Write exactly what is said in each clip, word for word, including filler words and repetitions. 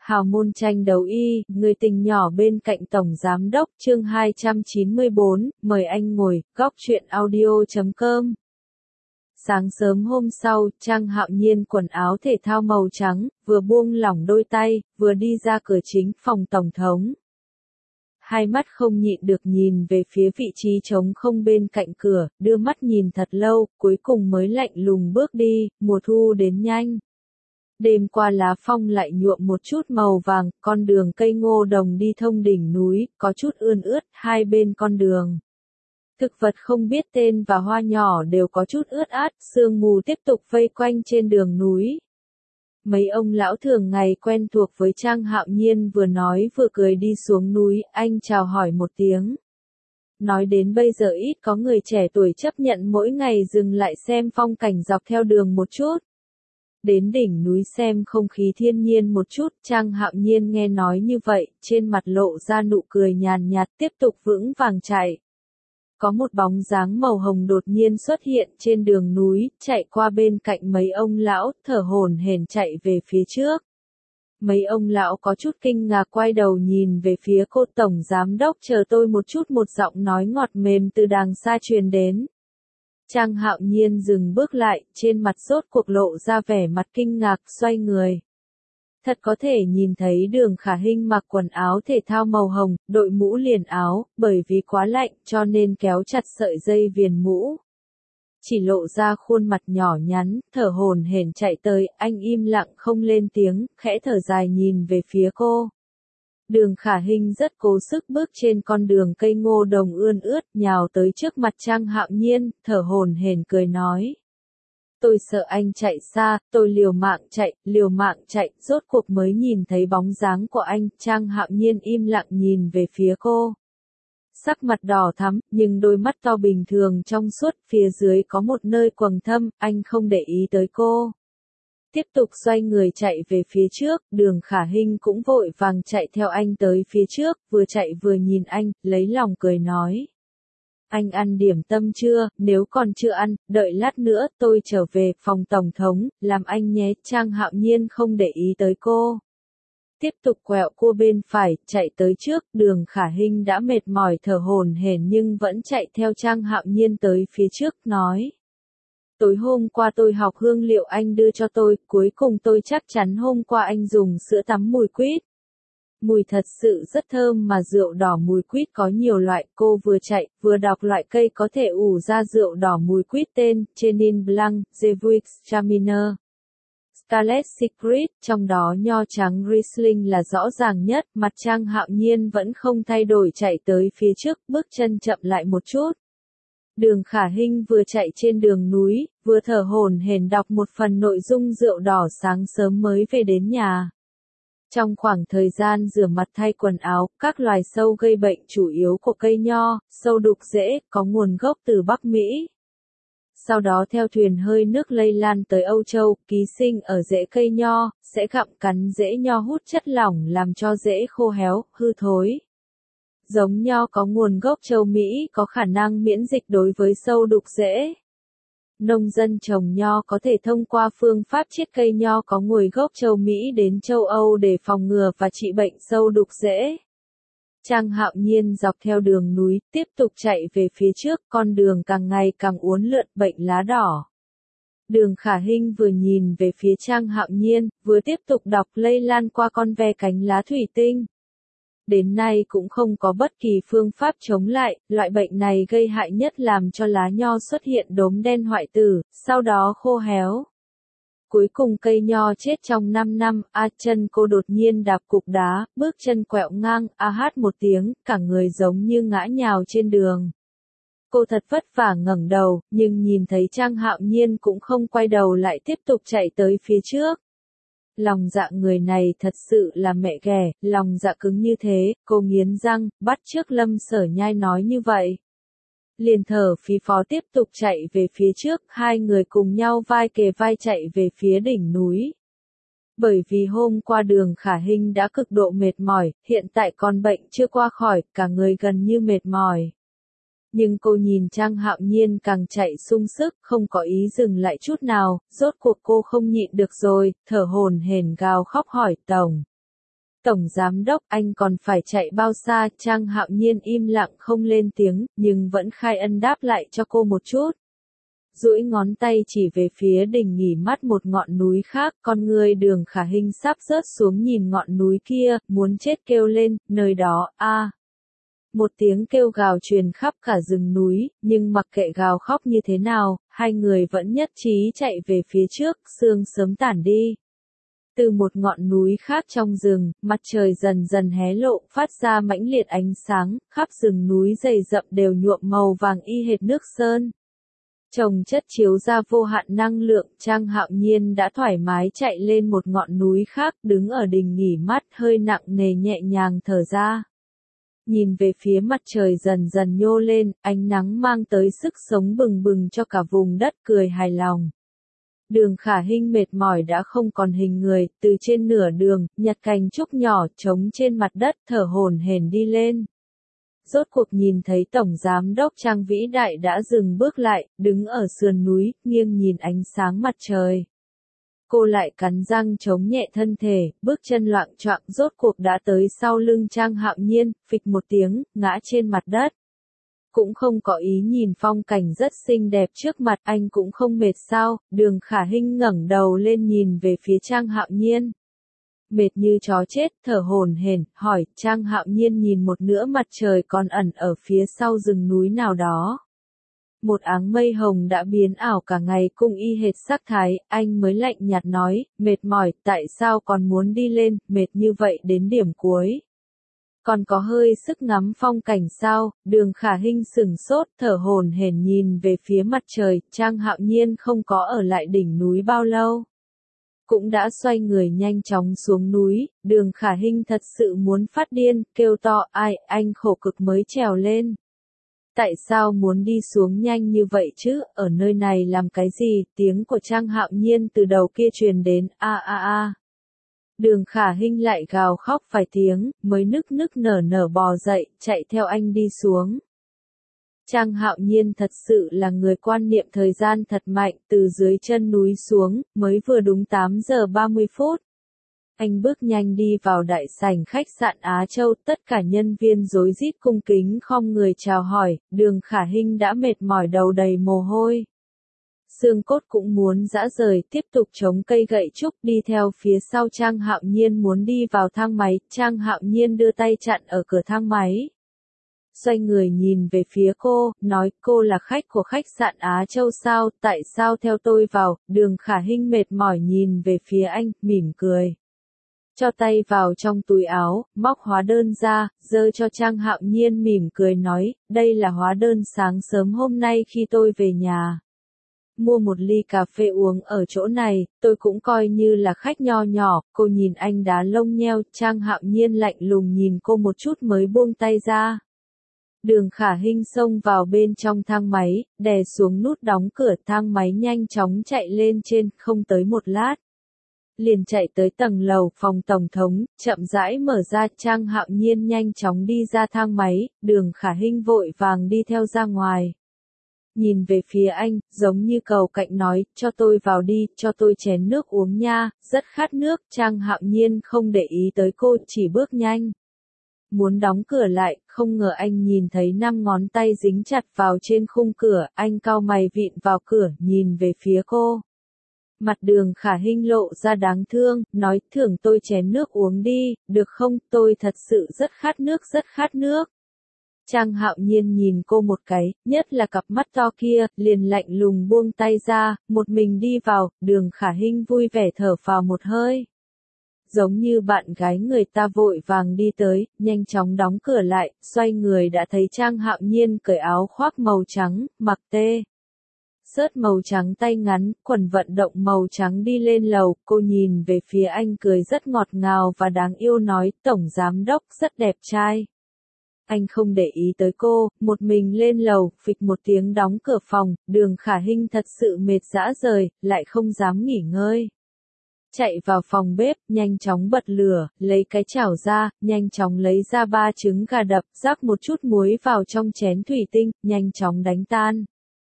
Hào môn tranh đấu y, người tình nhỏ bên cạnh Tổng Giám đốc, chương hai trăm chín mươi bốn, mời anh ngồi, góc truyện audio chấm com. Sáng sớm hôm sau, Trang Hạo Nhiên quần áo thể thao màu trắng, vừa buông lỏng đôi tay, vừa đi ra cửa chính phòng Tổng thống. Hai mắt không nhịn được nhìn về phía vị trí trống không bên cạnh cửa, đưa mắt nhìn thật lâu, cuối cùng mới lạnh lùng bước đi, mùa thu đến nhanh. Đêm qua lá phong lại nhuộm một chút màu vàng, con đường cây ngô đồng đi thông đỉnh núi, có chút ươn ướt, hai bên con đường. Thực vật không biết tên và hoa nhỏ đều có chút ướt át, sương mù tiếp tục vây quanh trên đường núi. Mấy ông lão thường ngày quen thuộc với Trang Hạo Nhiên vừa nói vừa cười đi xuống núi, anh chào hỏi một tiếng. Nói đến bây giờ ít có người trẻ tuổi chấp nhận mỗi ngày dừng lại xem phong cảnh dọc theo đường một chút. Đến đỉnh núi xem không khí thiên nhiên một chút, Trang Hạo Nhiên nghe nói như vậy, trên mặt lộ ra nụ cười nhàn nhạt tiếp tục vững vàng chạy. Có một bóng dáng màu hồng đột nhiên xuất hiện trên đường núi, chạy qua bên cạnh mấy ông lão, thở hổn hển chạy về phía trước. Mấy ông lão có chút kinh ngạc quay đầu nhìn về phía cô Tổng Giám đốc, chờ tôi một chút, một giọng nói ngọt mềm từ đàng xa truyền đến. Trang Hạo Nhiên dừng bước lại, trên mặt rốt cuộc lộ ra vẻ mặt kinh ngạc, xoay người. Thật có thể nhìn thấy Đường Khả Hinh mặc quần áo thể thao màu hồng, đội mũ liền áo, bởi vì quá lạnh cho nên kéo chặt sợi dây viền mũ. Chỉ lộ ra khuôn mặt nhỏ nhắn, thở hổn hển chạy tới, anh im lặng không lên tiếng, khẽ thở dài nhìn về phía cô. Đường Khả Hinh rất cố sức bước trên con đường cây ngô đồng ươn ướt, nhào tới trước mặt Trang Hạo Nhiên, thở hổn hển cười nói. Tôi sợ anh chạy xa, tôi liều mạng chạy, liều mạng chạy, rốt cuộc mới nhìn thấy bóng dáng của anh. Trang Hạo Nhiên im lặng nhìn về phía cô. Sắc mặt đỏ thắm, nhưng đôi mắt to bình thường trong suốt, phía dưới có một nơi quầng thâm, anh không để ý tới cô. Tiếp tục xoay người chạy về phía trước, Đường Khả Hinh cũng vội vàng chạy theo anh tới phía trước, vừa chạy vừa nhìn anh, lấy lòng cười nói. Anh ăn điểm tâm chưa, nếu còn chưa ăn, đợi lát nữa tôi trở về phòng Tổng thống, làm anh nhé. Trang Hạo Nhiên không để ý tới cô. Tiếp tục quẹo cua bên phải, chạy tới trước, Đường Khả Hinh đã mệt mỏi thở hổn hển nhưng vẫn chạy theo Trang Hạo Nhiên tới phía trước, nói. Tối hôm qua tôi học hương liệu anh đưa cho tôi, cuối cùng tôi chắc chắn hôm qua anh dùng sữa tắm mùi quýt. Mùi thật sự rất thơm mà rượu đỏ mùi quýt có nhiều loại, cô vừa chạy, vừa đọc loại cây có thể ủ ra rượu đỏ mùi quýt tên, Chenin Blanc, Zevuix Traminer, Scarlet Secret, trong đó nho trắng Riesling là rõ ràng nhất, mặt Trang Hạo Nhiên vẫn không thay đổi chạy tới phía trước, bước chân chậm lại một chút. Đường Khả Hinh vừa chạy trên đường núi, vừa thở hổn hển đọc một phần nội dung rượu đỏ sáng sớm mới về đến nhà. Trong khoảng thời gian rửa mặt thay quần áo, các loài sâu gây bệnh chủ yếu của cây nho, sâu đục rễ, có nguồn gốc từ Bắc Mỹ. Sau đó theo thuyền hơi nước lây lan tới Âu Châu, ký sinh ở rễ cây nho, sẽ gặm cắn rễ nho hút chất lỏng làm cho rễ khô héo, hư thối. Giống nho có nguồn gốc châu Mỹ có khả năng miễn dịch đối với sâu đục rễ. Nông dân trồng nho có thể thông qua phương pháp chiết cây nho có nguồn gốc châu Mỹ đến châu Âu để phòng ngừa và trị bệnh sâu đục rễ. Trang Hạo Nhiên dọc theo đường núi, tiếp tục chạy về phía trước, con đường càng ngày càng uốn lượn, bệnh lá đỏ. Đường Khả Hinh vừa nhìn về phía Trang Hạo Nhiên, vừa tiếp tục đọc lây lan qua con ve cánh lá thủy tinh. Đến nay cũng không có bất kỳ phương pháp chống lại, loại bệnh này gây hại nhất làm cho lá nho xuất hiện đốm đen hoại tử, sau đó khô héo. Cuối cùng cây nho chết trong năm năm, a chân cô đột nhiên đạp cục đá, bước chân quẹo ngang, a hát một tiếng, cả người giống như ngã nhào trên đường. Cô thật vất vả ngẩng đầu, nhưng nhìn thấy Trang Hạo Nhiên cũng không quay đầu lại tiếp tục chạy tới phía trước. Lòng dạ người này thật sự là mẹ ghẻ, lòng dạ cứng như thế, cô nghiến răng, bắt chước Lâm Sở Nhai nói như vậy. Liền thở phì phò tiếp tục chạy về phía trước, hai người cùng nhau vai kề vai chạy về phía đỉnh núi. Bởi vì hôm qua Đường Khả Hinh đã cực độ mệt mỏi, hiện tại còn bệnh chưa qua khỏi, cả người gần như mệt mỏi. Nhưng cô nhìn Trang Hạo Nhiên càng chạy sung sức, không có ý dừng lại chút nào, rốt cuộc cô không nhịn được rồi, thở hổn hển gào khóc hỏi Tổng. Tổng giám đốc, anh còn phải chạy bao xa? Trang Hạo Nhiên im lặng không lên tiếng, nhưng vẫn khai ân đáp lại cho cô một chút. Duỗi ngón tay chỉ về phía đỉnh nghỉ mát một ngọn núi khác, con người Đường Khả Hinh sắp rớt xuống nhìn ngọn núi kia, muốn chết kêu lên, nơi đó, a. À. Một tiếng kêu gào truyền khắp cả rừng núi, nhưng mặc kệ gào khóc như thế nào, hai người vẫn nhất trí chạy về phía trước, sương sớm tản đi. Từ một ngọn núi khác trong rừng, mặt trời dần dần hé lộ, phát ra mãnh liệt ánh sáng, khắp rừng núi dày rậm đều nhuộm màu vàng y hệt nước sơn. Trồng chất chiếu ra vô hạn năng lượng, Trang Hạo Nhiên đã thoải mái chạy lên một ngọn núi khác, đứng ở đỉnh nghỉ mát, hơi nặng nề nhẹ nhàng thở ra. Nhìn về phía mặt trời dần dần nhô lên, ánh nắng mang tới sức sống bừng bừng cho cả vùng đất, cười hài lòng. Đường Khả Hinh mệt mỏi đã không còn hình người, từ trên nửa đường, nhặt cành trúc nhỏ trống trên mặt đất, thở hổn hển đi lên. Rốt cuộc nhìn thấy Tổng Giám đốc Trang vĩ đại đã dừng bước lại, đứng ở sườn núi, nghiêng nhìn ánh sáng mặt trời. Cô lại cắn răng chống nhẹ thân thể, bước chân loạng choạng, rốt cuộc đã tới sau lưng Trang Hạo Nhiên, phịch một tiếng, ngã trên mặt đất. Cũng không có ý nhìn phong cảnh rất xinh đẹp trước mặt, anh cũng không mệt sao? Đường Khả Hinh ngẩng đầu lên nhìn về phía Trang Hạo Nhiên. Mệt như chó chết, thở hổn hển, hỏi. Trang Hạo Nhiên nhìn một nửa mặt trời còn ẩn ở phía sau rừng núi nào đó. Một áng mây hồng đã biến ảo cả ngày cung y hệt sắc thái, anh mới lạnh nhạt nói, mệt mỏi, tại sao còn muốn đi lên, mệt như vậy đến điểm cuối. Còn có hơi sức ngắm phong cảnh sao? Đường Khả Hinh sửng sốt, thở hổn hển nhìn về phía mặt trời, Trang Hạo Nhiên không có ở lại đỉnh núi bao lâu. Cũng đã xoay người nhanh chóng xuống núi, Đường Khả Hinh thật sự muốn phát điên, kêu to, ai, anh khổ cực mới trèo lên. Tại sao muốn đi xuống nhanh như vậy chứ, ở nơi này làm cái gì? Tiếng của Trang Hạo Nhiên từ đầu kia truyền đến, a a a. Đường Khả Hinh lại gào khóc vài tiếng, mới nức nức nở nở bò dậy, chạy theo anh đi xuống. Trang Hạo Nhiên thật sự là người quan niệm thời gian thật mạnh, từ dưới chân núi xuống, mới vừa đúng tám giờ ba mươi phút. Anh bước nhanh đi vào đại sảnh khách sạn Á Châu, tất cả nhân viên rối rít cung kính khom người chào hỏi, Đường Khả Hinh đã mệt mỏi đầu đầy mồ hôi. Xương cốt cũng muốn rã rời, tiếp tục chống cây gậy trúc đi theo phía sau Trang Hạo Nhiên muốn đi vào thang máy, Trang Hạo Nhiên đưa tay chặn ở cửa thang máy. Xoay người nhìn về phía cô, nói cô là khách của khách sạn Á Châu sao, tại sao theo tôi vào? Đường Khả Hinh mệt mỏi nhìn về phía anh, mỉm cười. Cho tay vào trong túi áo, móc hóa đơn ra, giơ cho Trang Hạo Nhiên mỉm cười nói, đây là hóa đơn sáng sớm hôm nay khi tôi về nhà. Mua một ly cà phê uống ở chỗ này, tôi cũng coi như là khách nho nhỏ, cô nhìn anh đá lông nheo, Trang Hạo Nhiên lạnh lùng nhìn cô một chút mới buông tay ra. Đường Khả Hinh xông vào bên trong thang máy, đè xuống nút đóng cửa, thang máy nhanh chóng chạy lên trên, không tới một lát. Liền chạy tới tầng lầu phòng tổng thống, chậm rãi mở ra, Trang Hạo Nhiên nhanh chóng đi ra thang máy, Đường Khả Hinh vội vàng đi theo ra ngoài. Nhìn về phía anh, giống như cầu cạnh nói, cho tôi vào đi, cho tôi chén nước uống nha, rất khát nước, Trang Hạo Nhiên không để ý tới cô, chỉ bước nhanh. Muốn đóng cửa lại, không ngờ anh nhìn thấy năm ngón tay dính chặt vào trên khung cửa, anh cau mày vịn vào cửa, nhìn về phía cô. Mặt Đường Khả Hinh lộ ra đáng thương, nói, thưởng tôi chén nước uống đi, được không, tôi thật sự rất khát nước rất khát nước. Trang Hạo Nhiên nhìn cô một cái, nhất là cặp mắt to kia, liền lạnh lùng buông tay ra, một mình đi vào, Đường Khả Hinh vui vẻ thở phào một hơi. Giống như bạn gái người ta vội vàng đi tới, nhanh chóng đóng cửa lại, xoay người đã thấy Trang Hạo Nhiên cởi áo khoác màu trắng, mặc tê. Sớt màu trắng tay ngắn, quần vận động màu trắng đi lên lầu, cô nhìn về phía anh cười rất ngọt ngào và đáng yêu nói, Tổng Giám đốc rất đẹp trai. Anh không để ý tới cô, một mình lên lầu, phịch một tiếng đóng cửa phòng, Đường Khả Hinh thật sự mệt rã rời, lại không dám nghỉ ngơi. Chạy vào phòng bếp, nhanh chóng bật lửa, lấy cái chảo ra, nhanh chóng lấy ra ba trứng gà đập, rắc một chút muối vào trong chén thủy tinh, nhanh chóng đánh tan.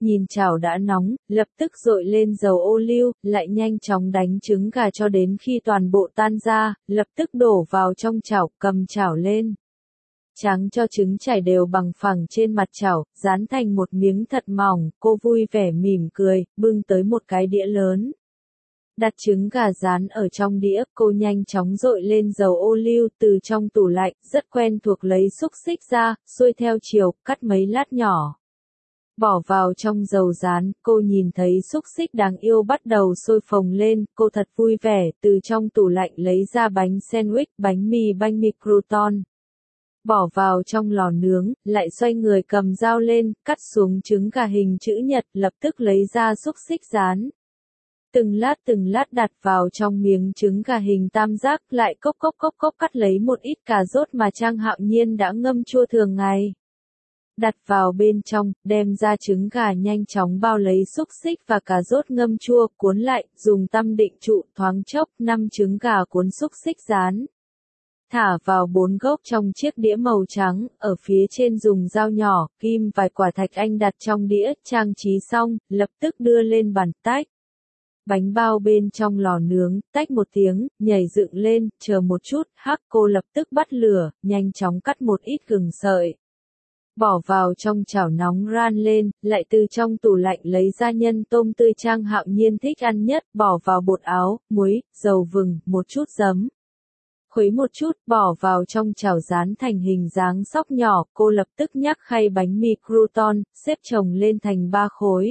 nhìn chảo đã nóng, lập tức dội lên dầu ô liu, lại nhanh chóng đánh trứng gà cho đến khi toàn bộ tan ra, lập tức đổ vào trong chảo, cầm chảo lên. Tráng cho trứng chảy đều bằng phẳng trên mặt chảo, dán thành một miếng thật mỏng, cô vui vẻ mỉm cười, bưng tới một cái đĩa lớn. Đặt trứng gà rán ở trong đĩa, cô nhanh chóng dội lên dầu ô liu từ trong tủ lạnh, rất quen thuộc lấy xúc xích ra, xuôi theo chiều, cắt mấy lát nhỏ. Bỏ vào trong dầu rán, cô nhìn thấy xúc xích đáng yêu bắt đầu sôi phồng lên, cô thật vui vẻ, từ trong tủ lạnh lấy ra bánh sandwich, bánh mì banh mì crouton. Bỏ vào trong lò nướng, lại xoay người cầm dao lên, cắt xuống trứng gà hình chữ nhật, lập tức lấy ra xúc xích rán. Từng lát từng lát đặt vào trong miếng trứng gà hình tam giác, lại cốc cốc cốc cốc cắt lấy một ít cà rốt mà Trang Hạo Nhiên đã ngâm chua thường ngày. Đặt vào bên trong, đem ra trứng gà nhanh chóng bao lấy xúc xích và cà rốt ngâm chua, cuốn lại, dùng tăm định trụ, thoáng chốc, năm trứng gà cuốn xúc xích rán. Thả vào bốn gốc trong chiếc đĩa màu trắng, ở phía trên dùng dao nhỏ, kim vài quả thạch anh đặt trong đĩa, trang trí xong, lập tức đưa lên bàn tách. Bánh bao bên trong lò nướng, tách một tiếng, nhảy dựng lên, chờ một chút, hắc cô lập tức bắt lửa, nhanh chóng cắt một ít gừng sợi. Bỏ vào trong chảo nóng ran lên, lại từ trong tủ lạnh lấy ra nhân tôm tươi Trang Hạo Nhiên thích ăn nhất, bỏ vào bột áo, muối, dầu vừng, một chút giấm. Khuấy một chút, bỏ vào trong chảo rán thành hình dáng sóc nhỏ, cô lập tức nhắc khay bánh mì crouton, xếp chồng lên thành ba khối.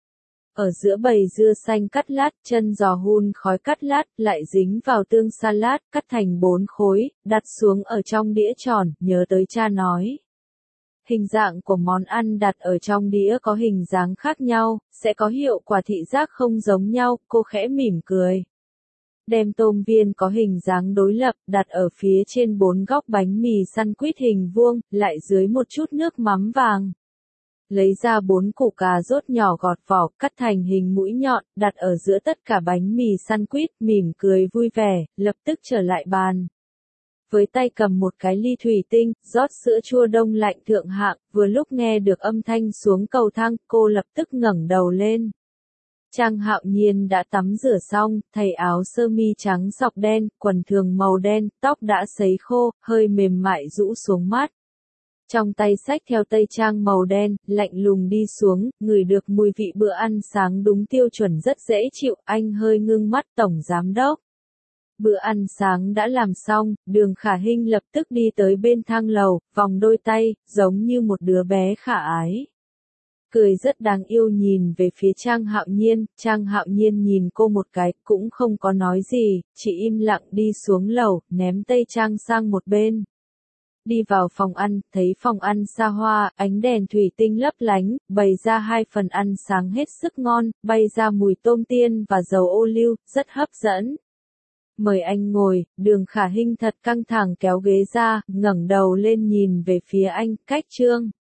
Ở giữa bầy dưa xanh cắt lát, chân giò hun khói cắt lát, lại dính vào tương salad, cắt thành bốn khối, đặt xuống ở trong đĩa tròn, nhớ tới cha nói. Hình dạng của món ăn đặt ở trong đĩa có hình dáng khác nhau, sẽ có hiệu quả thị giác không giống nhau, cô khẽ mỉm cười. Đem tôm viên có hình dáng đối lập, đặt ở phía trên bốn góc bánh mì sandwich hình vuông, lại dưới một chút nước mắm vàng. Lấy ra bốn củ cà rốt nhỏ gọt vỏ, cắt thành hình mũi nhọn, đặt ở giữa tất cả bánh mì sandwich, mỉm cười vui vẻ, lập tức trở lại bàn. Với tay cầm một cái ly thủy tinh, rót sữa chua đông lạnh thượng hạng, vừa lúc nghe được âm thanh xuống cầu thang, cô lập tức ngẩng đầu lên. Trang Hạo Nhiên đã tắm rửa xong, thay áo sơ mi trắng sọc đen, quần thường màu đen, tóc đã sấy khô, hơi mềm mại rũ xuống mắt. Trong tay xách theo tây trang màu đen, lạnh lùng đi xuống, ngửi được mùi vị bữa ăn sáng đúng tiêu chuẩn rất dễ chịu, anh hơi ngưng mắt tổng giám đốc. Bữa ăn sáng đã làm xong, Đường Khả Hinh lập tức đi tới bên thang lầu, vòng đôi tay, giống như một đứa bé khả ái. Cười rất đáng yêu nhìn về phía Trang Hạo Nhiên, Trang Hạo Nhiên nhìn cô một cái, cũng không có nói gì, chỉ im lặng đi xuống lầu, ném tây trang sang một bên. Đi vào phòng ăn, thấy phòng ăn xa hoa, ánh đèn thủy tinh lấp lánh, bày ra hai phần ăn sáng hết sức ngon, bay ra mùi tôm tiên và dầu ô liu, rất hấp dẫn. Mời anh ngồi, Đường Khả Hinh thật căng thẳng kéo ghế ra, ngẩng đầu lên nhìn về phía anh, cách Trương.